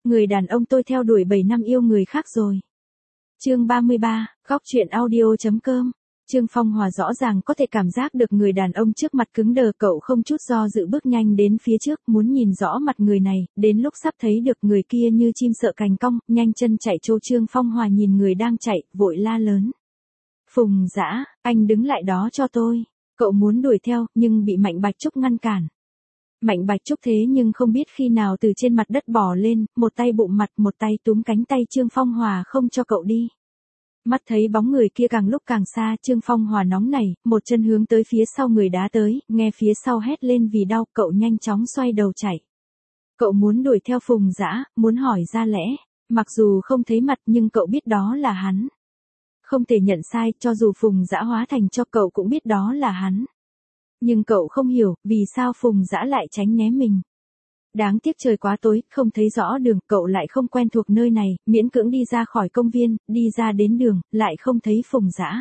người đàn ông tôi theo đuổi 7 năm yêu người khác rồi. Chương 33, góc truyện audio.com. Trương Phong Hòa rõ ràng có thể cảm giác được người đàn ông trước mặt cứng đờ, cậu không chút do dự bước nhanh đến phía trước, muốn nhìn rõ mặt người này, đến lúc sắp thấy được người kia như chim sợ cành cong, nhanh chân chạy trô. Trương Phong Hòa nhìn người đang chạy, vội la lớn. Phùng Dã, anh đứng lại đó cho tôi. Cậu muốn đuổi theo, nhưng bị Mạnh Bạch Trúc ngăn cản. Mạnh Bạch Trúc thế nhưng không biết khi nào từ trên mặt đất bò lên, một tay bụng mặt, một tay túm cánh tay Trương Phong Hòa không cho cậu đi. Mắt thấy bóng người kia càng lúc càng xa, Trương Phong Hòa nóng nảy, một chân hướng tới phía sau người đá tới, nghe phía sau hét lên vì đau, cậu nhanh chóng xoay đầu chạy. Cậu muốn đuổi theo Phùng Dã, muốn hỏi ra lẽ, mặc dù không thấy mặt nhưng cậu biết đó là hắn. Không thể nhận sai, cho dù Phùng Dã hóa thành cho cậu cũng biết đó là hắn. Nhưng cậu không hiểu, vì sao Phùng Dã lại tránh né mình. Đáng tiếc trời quá tối, không thấy rõ đường, cậu lại không quen thuộc nơi này, miễn cưỡng đi ra khỏi công viên, đi ra đến đường, lại không thấy Phùng Dã.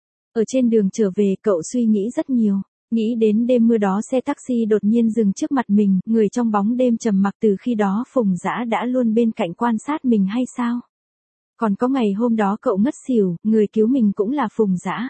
Ở trên đường trở về, cậu suy nghĩ rất nhiều, nghĩ đến đêm mưa đó xe taxi đột nhiên dừng trước mặt mình, người trong bóng đêm trầm mặc từ khi đó Phùng Dã đã luôn bên cạnh quan sát mình hay sao? Còn có ngày hôm đó cậu ngất xỉu, người cứu mình cũng là Phùng Dã.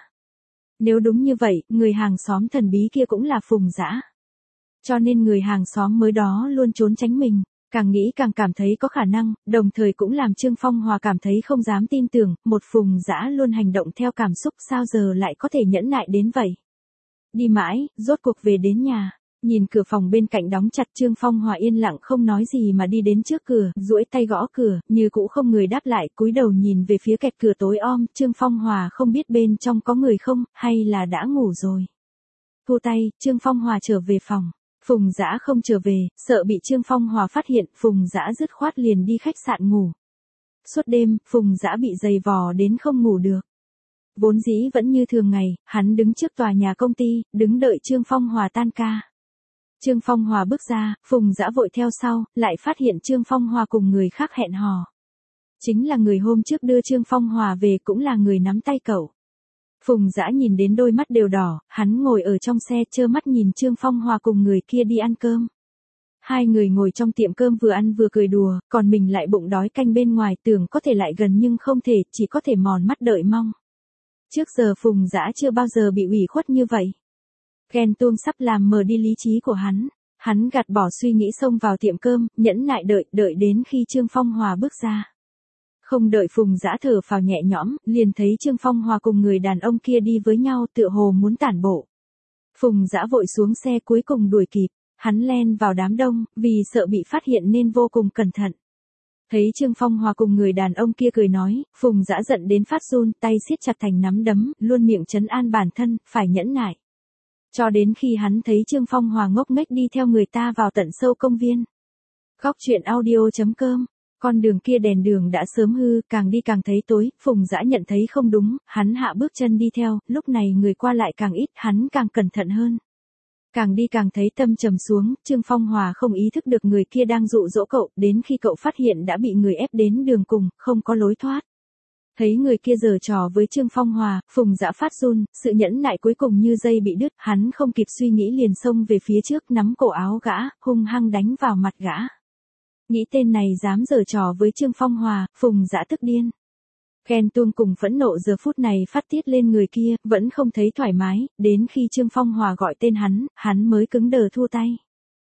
Nếu đúng như vậy, người hàng xóm thần bí kia cũng là Phùng Dã. Cho nên người hàng xóm mới đó luôn trốn tránh mình, càng nghĩ càng cảm thấy có khả năng, đồng thời cũng làm Trương Phong Hòa cảm thấy không dám tin tưởng, một Phùng Dã luôn hành động theo cảm xúc sao giờ lại có thể nhẫn nại đến vậy. Đi mãi, rốt cuộc về đến nhà, nhìn cửa phòng bên cạnh đóng chặt, Trương Phong Hòa yên lặng không nói gì mà đi đến trước cửa, duỗi tay gõ cửa, như cũ không người đáp lại, cúi đầu nhìn về phía kẹt cửa tối om, Trương Phong Hòa không biết bên trong có người không, hay là đã ngủ rồi. Thu tay, Trương Phong Hòa trở về phòng. Phùng Dã không trở về, sợ bị Trương Phong Hòa phát hiện, Phùng Dã dứt khoát liền đi khách sạn ngủ. Suốt đêm, Phùng Dã bị giày vò đến không ngủ được. Vốn dĩ vẫn như thường ngày, hắn đứng trước tòa nhà công ty, đứng đợi Trương Phong Hòa tan ca. Trương Phong Hòa bước ra, Phùng Dã vội theo sau, lại phát hiện Trương Phong Hòa cùng người khác hẹn hò. Chính là người hôm trước đưa Trương Phong Hòa về, cũng là người nắm tay cậu. Phùng Dã nhìn đến đôi mắt đều đỏ, hắn ngồi ở trong xe trơ mắt nhìn Trương Phong Hòa cùng người kia đi ăn cơm. Hai người ngồi trong tiệm cơm vừa ăn vừa cười đùa, còn mình lại bụng đói canh bên ngoài, tưởng có thể lại gần nhưng không thể, chỉ có thể mòn mắt đợi mong. Trước giờ Phùng Dã chưa bao giờ bị ủy khuất như vậy. Ghen tuông sắp làm mờ đi lý trí của hắn. Hắn gạt bỏ suy nghĩ xông vào tiệm cơm, nhẫn nại đợi đến khi Trương Phong Hòa bước ra. Không đợi Phùng Dã thở phào nhẹ nhõm, liền thấy Trương Phong Hòa cùng người đàn ông kia đi với nhau, tựa hồ muốn tản bộ. Phùng Dã vội xuống xe cuối cùng đuổi kịp, hắn len vào đám đông, vì sợ bị phát hiện nên vô cùng cẩn thận. Thấy Trương Phong Hòa cùng người đàn ông kia cười nói, Phùng Dã giận đến phát run, tay siết chặt thành nắm đấm, luôn miệng trấn an bản thân, phải nhẫn nại. Cho đến khi hắn thấy Trương Phong Hòa ngốc nghếch đi theo người ta vào tận sâu công viên. Góc truyện audio.com. Con đường kia đèn đường đã sớm hư, càng đi càng thấy tối, Phùng Dã nhận thấy không đúng, hắn hạ bước chân đi theo, lúc này người qua lại càng ít, hắn càng cẩn thận hơn. Càng đi càng thấy tâm trầm xuống, Trương Phong Hòa không ý thức được người kia đang dụ dỗ cậu, đến khi cậu phát hiện đã bị người ép đến đường cùng, không có lối thoát. Thấy người kia giở trò với Trương Phong Hòa, Phùng Dã phát run, sự nhẫn nại cuối cùng như dây bị đứt, hắn không kịp suy nghĩ liền xông về phía trước, nắm cổ áo gã, hung hăng đánh vào mặt gã. Nghĩ tên này dám giở trò với Trương Phong Hòa, Phùng Dã tức điên. Ghen tuông cùng phẫn nộ giờ phút này phát tiết lên người kia, vẫn không thấy thoải mái, đến khi Trương Phong Hòa gọi tên hắn mới cứng đờ thua tay.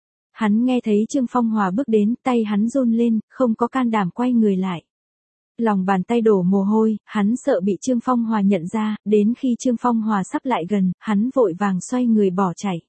Hắn nghe thấy Trương Phong Hòa bước đến, tay hắn run lên, không có can đảm quay người lại. Lòng bàn tay đổ mồ hôi, hắn sợ bị Trương Phong Hòa nhận ra, đến khi Trương Phong Hòa sắp lại gần, hắn vội vàng xoay người bỏ chạy.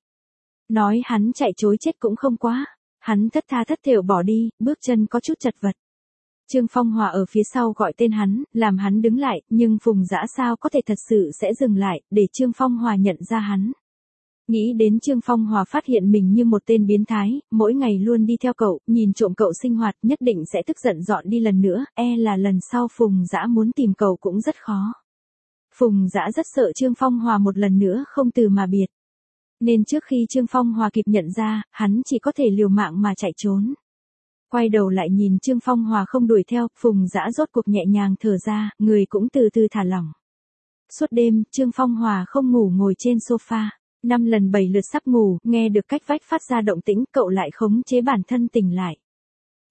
Nói hắn chạy trối chết cũng không quá. Hắn thất tha thất thểu bỏ đi, bước chân có chút chật vật. Trương Phong Hòa ở phía sau gọi tên hắn, làm hắn đứng lại, nhưng Phùng Dã sao có thể thật sự sẽ dừng lại, để Trương Phong Hòa nhận ra hắn. Nghĩ đến Trương Phong Hòa phát hiện mình như một tên biến thái, mỗi ngày luôn đi theo cậu, nhìn trộm cậu sinh hoạt, nhất định sẽ tức giận dọn đi lần nữa, là lần sau Phùng Dã muốn tìm cậu cũng rất khó. Phùng Dã rất sợ Trương Phong Hòa một lần nữa không từ mà biệt. Nên trước khi Trương Phong Hòa kịp nhận ra, hắn chỉ có thể liều mạng mà chạy trốn. Quay đầu lại nhìn Trương Phong Hòa không đuổi theo, Phùng Dã rốt cuộc nhẹ nhàng thở ra, người cũng từ từ thả lỏng. Suốt đêm, Trương Phong Hòa không ngủ ngồi trên sofa. 5 lần 7 lượt sắp ngủ, nghe được cách vách phát ra động tĩnh, cậu lại khống chế bản thân tỉnh lại.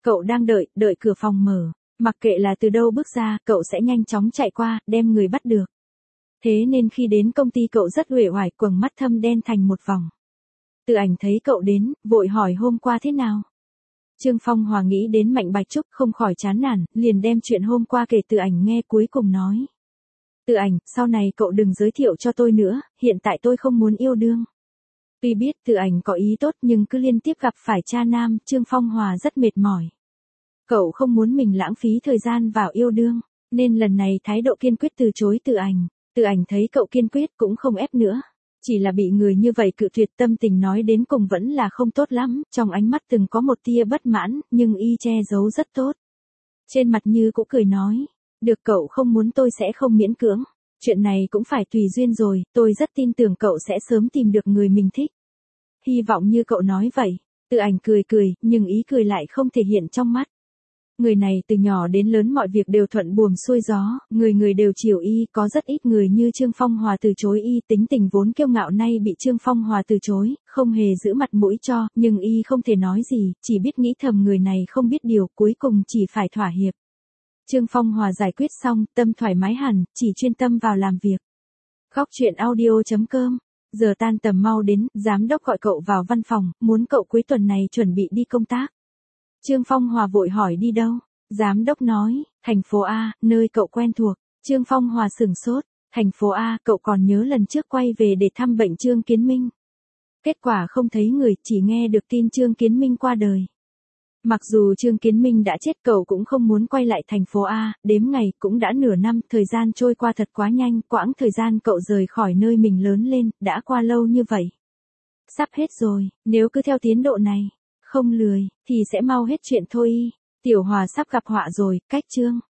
Cậu đang đợi cửa phòng mở. Mặc kệ là từ đâu bước ra, cậu sẽ nhanh chóng chạy qua, đem người bắt được. Thế nên khi đến công ty cậu rất uể oải, quầng mắt thâm đen thành một vòng. Từ Ảnh thấy cậu đến, vội hỏi hôm qua thế nào. Trương Phong Hòa nghĩ đến Mạnh Bạch Trúc không khỏi chán nản, liền đem chuyện hôm qua kể Từ Ảnh nghe cuối cùng nói. Từ Ảnh, sau này cậu đừng giới thiệu cho tôi nữa, hiện tại tôi không muốn yêu đương. Tuy biết Từ Ảnh có ý tốt nhưng cứ liên tiếp gặp phải cha nam, Trương Phong Hòa rất mệt mỏi. Cậu không muốn mình lãng phí thời gian vào yêu đương, nên lần này thái độ kiên quyết từ chối Từ Ảnh. Từ Ảnh thấy cậu kiên quyết cũng không ép nữa. Chỉ là bị người như vậy cự tuyệt, tâm tình nói đến cùng vẫn là không tốt lắm, trong ánh mắt từng có một tia bất mãn, nhưng y che giấu rất tốt. Trên mặt như cũng cười nói, được, cậu không muốn tôi sẽ không miễn cưỡng, chuyện này cũng phải tùy duyên rồi, tôi rất tin tưởng cậu sẽ sớm tìm được người mình thích. Hy vọng như cậu nói vậy. Từ Ảnh cười cười, nhưng ý cười lại không thể hiện trong mắt. Người này từ nhỏ đến lớn mọi việc đều thuận buồm xuôi gió, người người đều chiều y, có rất ít người như Trương Phong Hòa từ chối y, tính tình vốn kiêu ngạo nay bị Trương Phong Hòa từ chối, không hề giữ mặt mũi cho, nhưng y không thể nói gì, chỉ biết nghĩ thầm người này không biết điều, cuối cùng chỉ phải thỏa hiệp. Trương Phong Hòa giải quyết xong, tâm thoải mái hẳn, chỉ chuyên tâm vào làm việc. Góc truyện audio.com. Giờ tan tầm mau đến, giám đốc gọi cậu vào văn phòng, muốn cậu cuối tuần này chuẩn bị đi công tác. Trương Phong Hòa vội hỏi đi đâu? Giám đốc nói, thành phố A, nơi cậu quen thuộc. Trương Phong Hòa sửng sốt, thành phố A, cậu còn nhớ lần trước quay về để thăm bệnh Trương Kiến Minh. Kết quả không thấy người, chỉ nghe được tin Trương Kiến Minh qua đời. Mặc dù Trương Kiến Minh đã chết, cậu cũng không muốn quay lại thành phố A, đếm ngày cũng đã nửa năm, thời gian trôi qua thật quá nhanh, quãng thời gian cậu rời khỏi nơi mình lớn lên, đã qua lâu như vậy. Sắp hết rồi, nếu cứ theo tiến độ này, không lười, thì sẽ mau hết chuyện thôi. Tiểu Hòa sắp gặp họa rồi, cách Trương